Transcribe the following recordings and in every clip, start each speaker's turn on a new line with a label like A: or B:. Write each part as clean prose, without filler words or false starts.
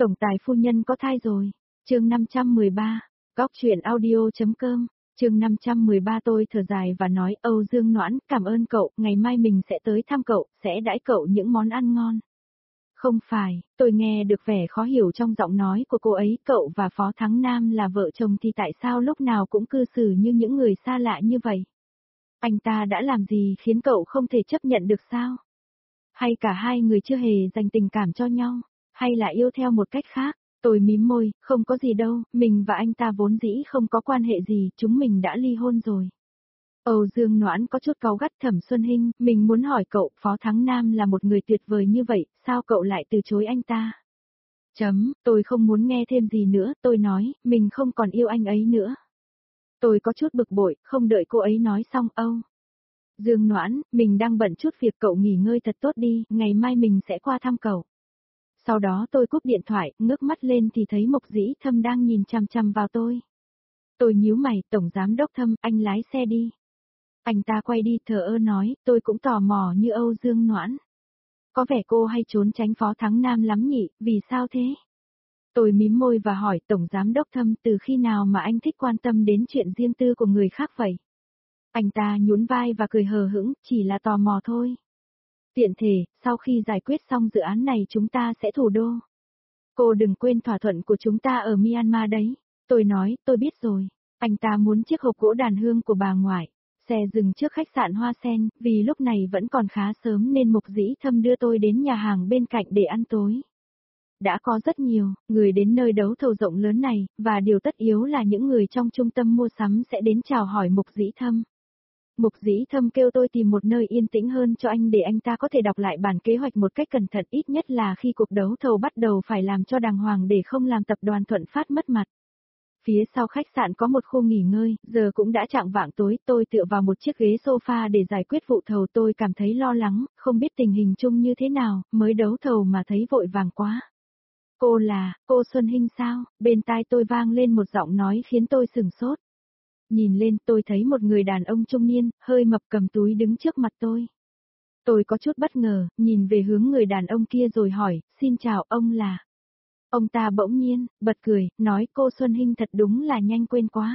A: Tổng tài phu nhân có thai rồi. Chương 513. Góc truyện audio.com. Chương 513 tôi thở dài và nói, Âu Dương Noãn, cảm ơn cậu, ngày mai mình sẽ tới thăm cậu, sẽ đãi cậu những món ăn ngon. Không phải, tôi nghe được vẻ khó hiểu trong giọng nói của cô ấy, cậu và Phó Thắng Nam là vợ chồng thì tại sao lúc nào cũng cư xử như những người xa lạ như vậy? Anh ta đã làm gì khiến cậu không thể chấp nhận được sao? Hay cả hai người chưa hề dành tình cảm cho nhau, hay là yêu theo một cách khác? Tôi mím môi, không có gì đâu, mình và anh ta vốn dĩ không có quan hệ gì, chúng mình đã ly hôn rồi. Âu Dương Noãn có chút cáu gắt. Thẩm Xuân Hinh, mình muốn hỏi cậu, Phó Thắng Nam là một người tuyệt vời như vậy, sao cậu lại từ chối anh ta? Tôi không muốn nghe thêm gì nữa, tôi nói, mình không còn yêu anh ấy nữa. Tôi có chút bực bội, không đợi cô ấy nói xong, Âu Dương Noãn, mình đang bận chút việc, cậu nghỉ ngơi thật tốt đi, ngày mai mình sẽ qua thăm cậu. Sau đó tôi cúp điện thoại, ngước mắt lên thì thấy Mộc Dĩ Thâm đang nhìn chằm chằm vào tôi. Tôi nhíu mày, Tổng Giám Đốc Thâm, anh lái xe đi. Anh ta quay đi thờ ơ nói, tôi cũng tò mò như Âu Dương Noãn. Có vẻ cô hay trốn tránh Phó Thắng Nam lắm nhỉ, vì sao thế? Tôi mím môi và hỏi, Tổng Giám Đốc Thâm, từ khi nào mà anh thích quan tâm đến chuyện riêng tư của người khác vậy? Anh ta nhún vai và cười hờ hững, chỉ là tò mò thôi. Tiện thể, sau khi giải quyết xong dự án này chúng ta sẽ thủ đô. Cô đừng quên thỏa thuận của chúng ta ở Myanmar đấy. Tôi nói, tôi biết rồi. Anh ta muốn chiếc hộp gỗ đàn hương của bà ngoại. Xe dừng trước khách sạn Hoa Sen, vì lúc này vẫn còn khá sớm nên Mộc Dĩ Thâm đưa tôi đến nhà hàng bên cạnh để ăn tối. Đã có rất nhiều người đến nơi đấu thầu rộng lớn này, và điều tất yếu là những người trong trung tâm mua sắm sẽ đến chào hỏi Mộc Dĩ Thâm. Mục Dĩ Thâm kêu tôi tìm một nơi yên tĩnh hơn cho anh để anh ta có thể đọc lại bản kế hoạch một cách cẩn thận, ít nhất là khi cuộc đấu thầu bắt đầu phải làm cho đàng hoàng để không làm tập đoàn Thuận Phát mất mặt. Phía sau khách sạn có một khu nghỉ ngơi, giờ cũng đã chạng vạng tối, tôi tựa vào một chiếc ghế sofa để giải quyết vụ thầu. Tôi cảm thấy lo lắng, không biết tình hình chung như thế nào, mới đấu thầu mà thấy vội vàng quá. Cô Xuân Hinh sao? Bên tai tôi vang lên một giọng nói khiến tôi sửng sốt. Nhìn lên tôi thấy một người đàn ông trung niên, hơi mập cầm túi đứng trước mặt tôi. Tôi có chút bất ngờ, nhìn về hướng người đàn ông kia rồi hỏi, xin chào, ông là... Ông ta bỗng nhiên, bật cười, nói, cô Xuân Hinh thật đúng là nhanh quên quá.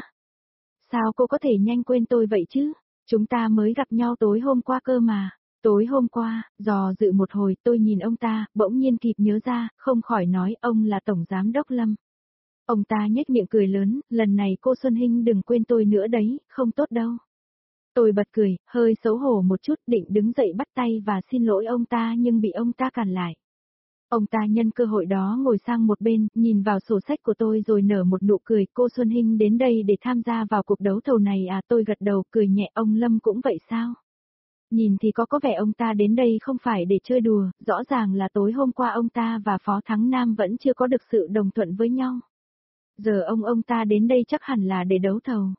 A: Sao cô có thể nhanh quên tôi vậy chứ? Chúng ta mới gặp nhau tối hôm qua cơ mà. Tối hôm qua, dò dự một hồi, tôi nhìn ông ta, bỗng nhiên kịp nhớ ra, không khỏi nói, ông là Tổng Giám Đốc Lâm. Ông ta nhếch miệng cười lớn, lần này cô Xuân Hinh đừng quên tôi nữa đấy, không tốt đâu. Tôi bật cười, hơi xấu hổ một chút, định đứng dậy bắt tay và xin lỗi ông ta nhưng bị ông ta cản lại. Ông ta nhân cơ hội đó ngồi sang một bên, nhìn vào sổ sách của tôi rồi nở một nụ cười, cô Xuân Hinh đến đây để tham gia vào cuộc đấu thầu này à? Tôi gật đầu, cười nhẹ, ông Lâm cũng vậy sao? Nhìn thì có vẻ ông ta đến đây không phải để chơi đùa, rõ ràng là tối hôm qua ông ta và Phó Thắng Nam vẫn chưa có được sự đồng thuận với nhau. Giờ ông ta đến đây chắc hẳn là để đấu thầu.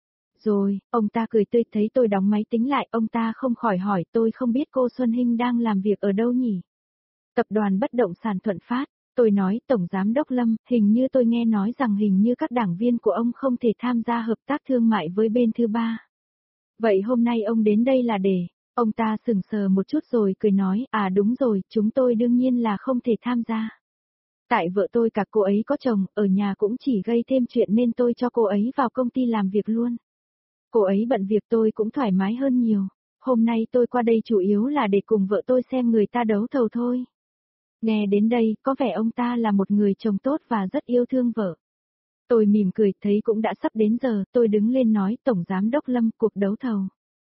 A: Rồi, ông ta cười tươi, thấy tôi đóng máy tính lại, ông ta không khỏi hỏi, tôi không biết cô Xuân Hinh đang làm việc ở đâu nhỉ? Tập đoàn Bất động sản Thuận Phát. Tôi nói, Tổng Giám Đốc Lâm, hình như tôi nghe nói rằng hình như các đảng viên của ông không thể tham gia hợp tác thương mại với bên thứ ba. Vậy hôm nay ông đến đây là để... Ông ta sững sờ một chút rồi cười nói, à đúng rồi, chúng tôi đương nhiên là không thể tham gia. Tại vợ tôi cả cô ấy có chồng, ở nhà cũng chỉ gây thêm chuyện nên tôi cho cô ấy vào công ty làm việc luôn. Cô ấy bận việc tôi cũng thoải mái hơn nhiều. Hôm nay tôi qua đây chủ yếu là để cùng vợ tôi xem người ta đấu thầu thôi. Nghe đến đây, có vẻ ông ta là một người chồng tốt và rất yêu thương vợ. Tôi mỉm cười, thấy cũng đã sắp đến giờ, tôi đứng lên nói, Tổng Giám Đốc Lâm, cuộc đấu thầu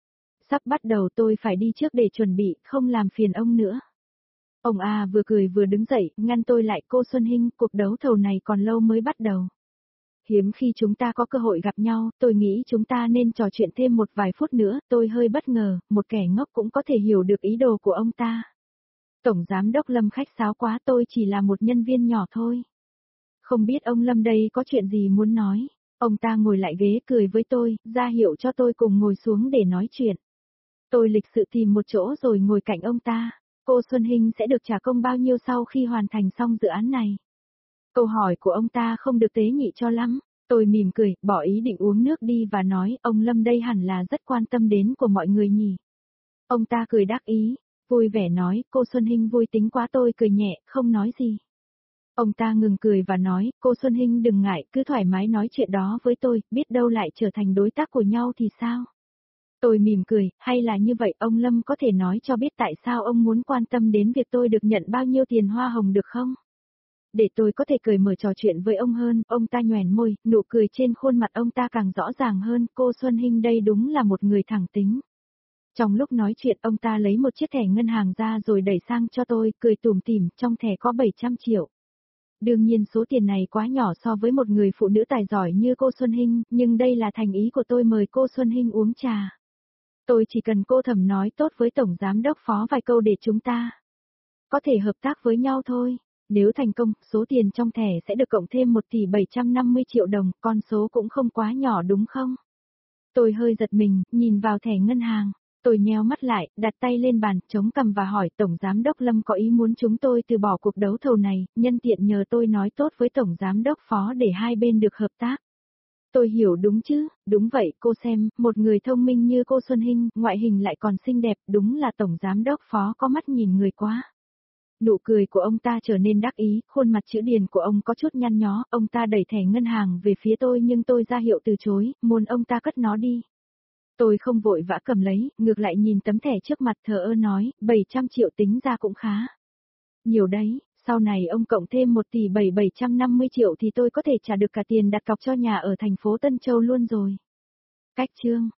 A: sắp bắt đầu, tôi phải đi trước để chuẩn bị, không làm phiền ông nữa. Ông A vừa cười vừa đứng dậy, ngăn tôi lại, cô Xuân Hinh, cuộc đấu thầu này còn lâu mới bắt đầu. Hiếm khi chúng ta có cơ hội gặp nhau, tôi nghĩ chúng ta nên trò chuyện thêm một vài phút nữa. Tôi hơi bất ngờ, một kẻ ngốc cũng có thể hiểu được ý đồ của ông ta. Tổng Giám Đốc Lâm khách sáo quá, tôi chỉ là một nhân viên nhỏ thôi. Không biết ông Lâm đây có chuyện gì muốn nói. Ông ta ngồi lại ghế cười với tôi, ra hiệu cho tôi cùng ngồi xuống để nói chuyện. Tôi lịch sự tìm một chỗ rồi ngồi cạnh ông ta. Cô Xuân Hinh sẽ được trả công bao nhiêu sau khi hoàn thành xong dự án này? Câu hỏi của ông ta không được tế nhị cho lắm. Tôi mỉm cười, bỏ ý định uống nước đi và nói, ông Lâm đây hẳn là rất quan tâm đến của mọi người nhỉ. Ông ta cười đắc ý, vui vẻ nói, cô Xuân Hinh vui tính quá. Tôi cười nhẹ, không nói gì. Ông ta ngừng cười và nói, cô Xuân Hinh đừng ngại, cứ thoải mái nói chuyện đó với tôi, biết đâu lại trở thành đối tác của nhau thì sao? Tôi mỉm cười, hay là như vậy ông Lâm có thể nói cho biết tại sao ông muốn quan tâm đến việc tôi được nhận bao nhiêu tiền hoa hồng được không? Để tôi có thể cởi mở trò chuyện với ông hơn, ông ta nhoẻn môi, nụ cười trên khuôn mặt ông ta càng rõ ràng hơn, cô Xuân Hinh đây đúng là một người thẳng tính. Trong lúc nói chuyện ông ta lấy một chiếc thẻ ngân hàng ra rồi đẩy sang cho tôi, cười tủm tỉm, trong thẻ có 700 triệu. Đương nhiên số tiền này quá nhỏ so với một người phụ nữ tài giỏi như cô Xuân Hinh, nhưng đây là thành ý của tôi mời cô Xuân Hinh uống trà. Tôi chỉ cần cô Thẩm nói tốt với Tổng Giám đốc Phó vài câu để chúng ta có thể hợp tác với nhau thôi. Nếu thành công, số tiền trong thẻ sẽ được cộng thêm 1 tỷ 750 triệu đồng, con số cũng không quá nhỏ đúng không? Tôi hơi giật mình, nhìn vào thẻ ngân hàng. Tôi nheo mắt lại, đặt tay lên bàn, chống cằm và hỏi Tổng Giám đốc Lâm có ý muốn chúng tôi từ bỏ cuộc đấu thầu này, nhân tiện nhờ tôi nói tốt với Tổng Giám đốc Phó để hai bên được hợp tác. Tôi hiểu đúng chứ, đúng vậy, cô xem, một người thông minh như cô Xuân Hinh, ngoại hình lại còn xinh đẹp, đúng là Tổng Giám đốc Phó có mắt nhìn người quá. Nụ cười của ông ta trở nên đắc ý, khuôn mặt chữ điền của ông có chút nhăn nhó, ông ta đẩy thẻ ngân hàng về phía tôi nhưng tôi ra hiệu từ chối, muốn ông ta cất nó đi. Tôi không vội vã cầm lấy, ngược lại nhìn tấm thẻ trước mặt thờ ơ nói, 700 triệu tính ra cũng khá. Nhiều đấy, sau này ông cộng thêm 1 tỷ 750 triệu thì tôi có thể trả được cả tiền đặt cọc cho nhà ở thành phố Tân Châu luôn rồi. Cách chương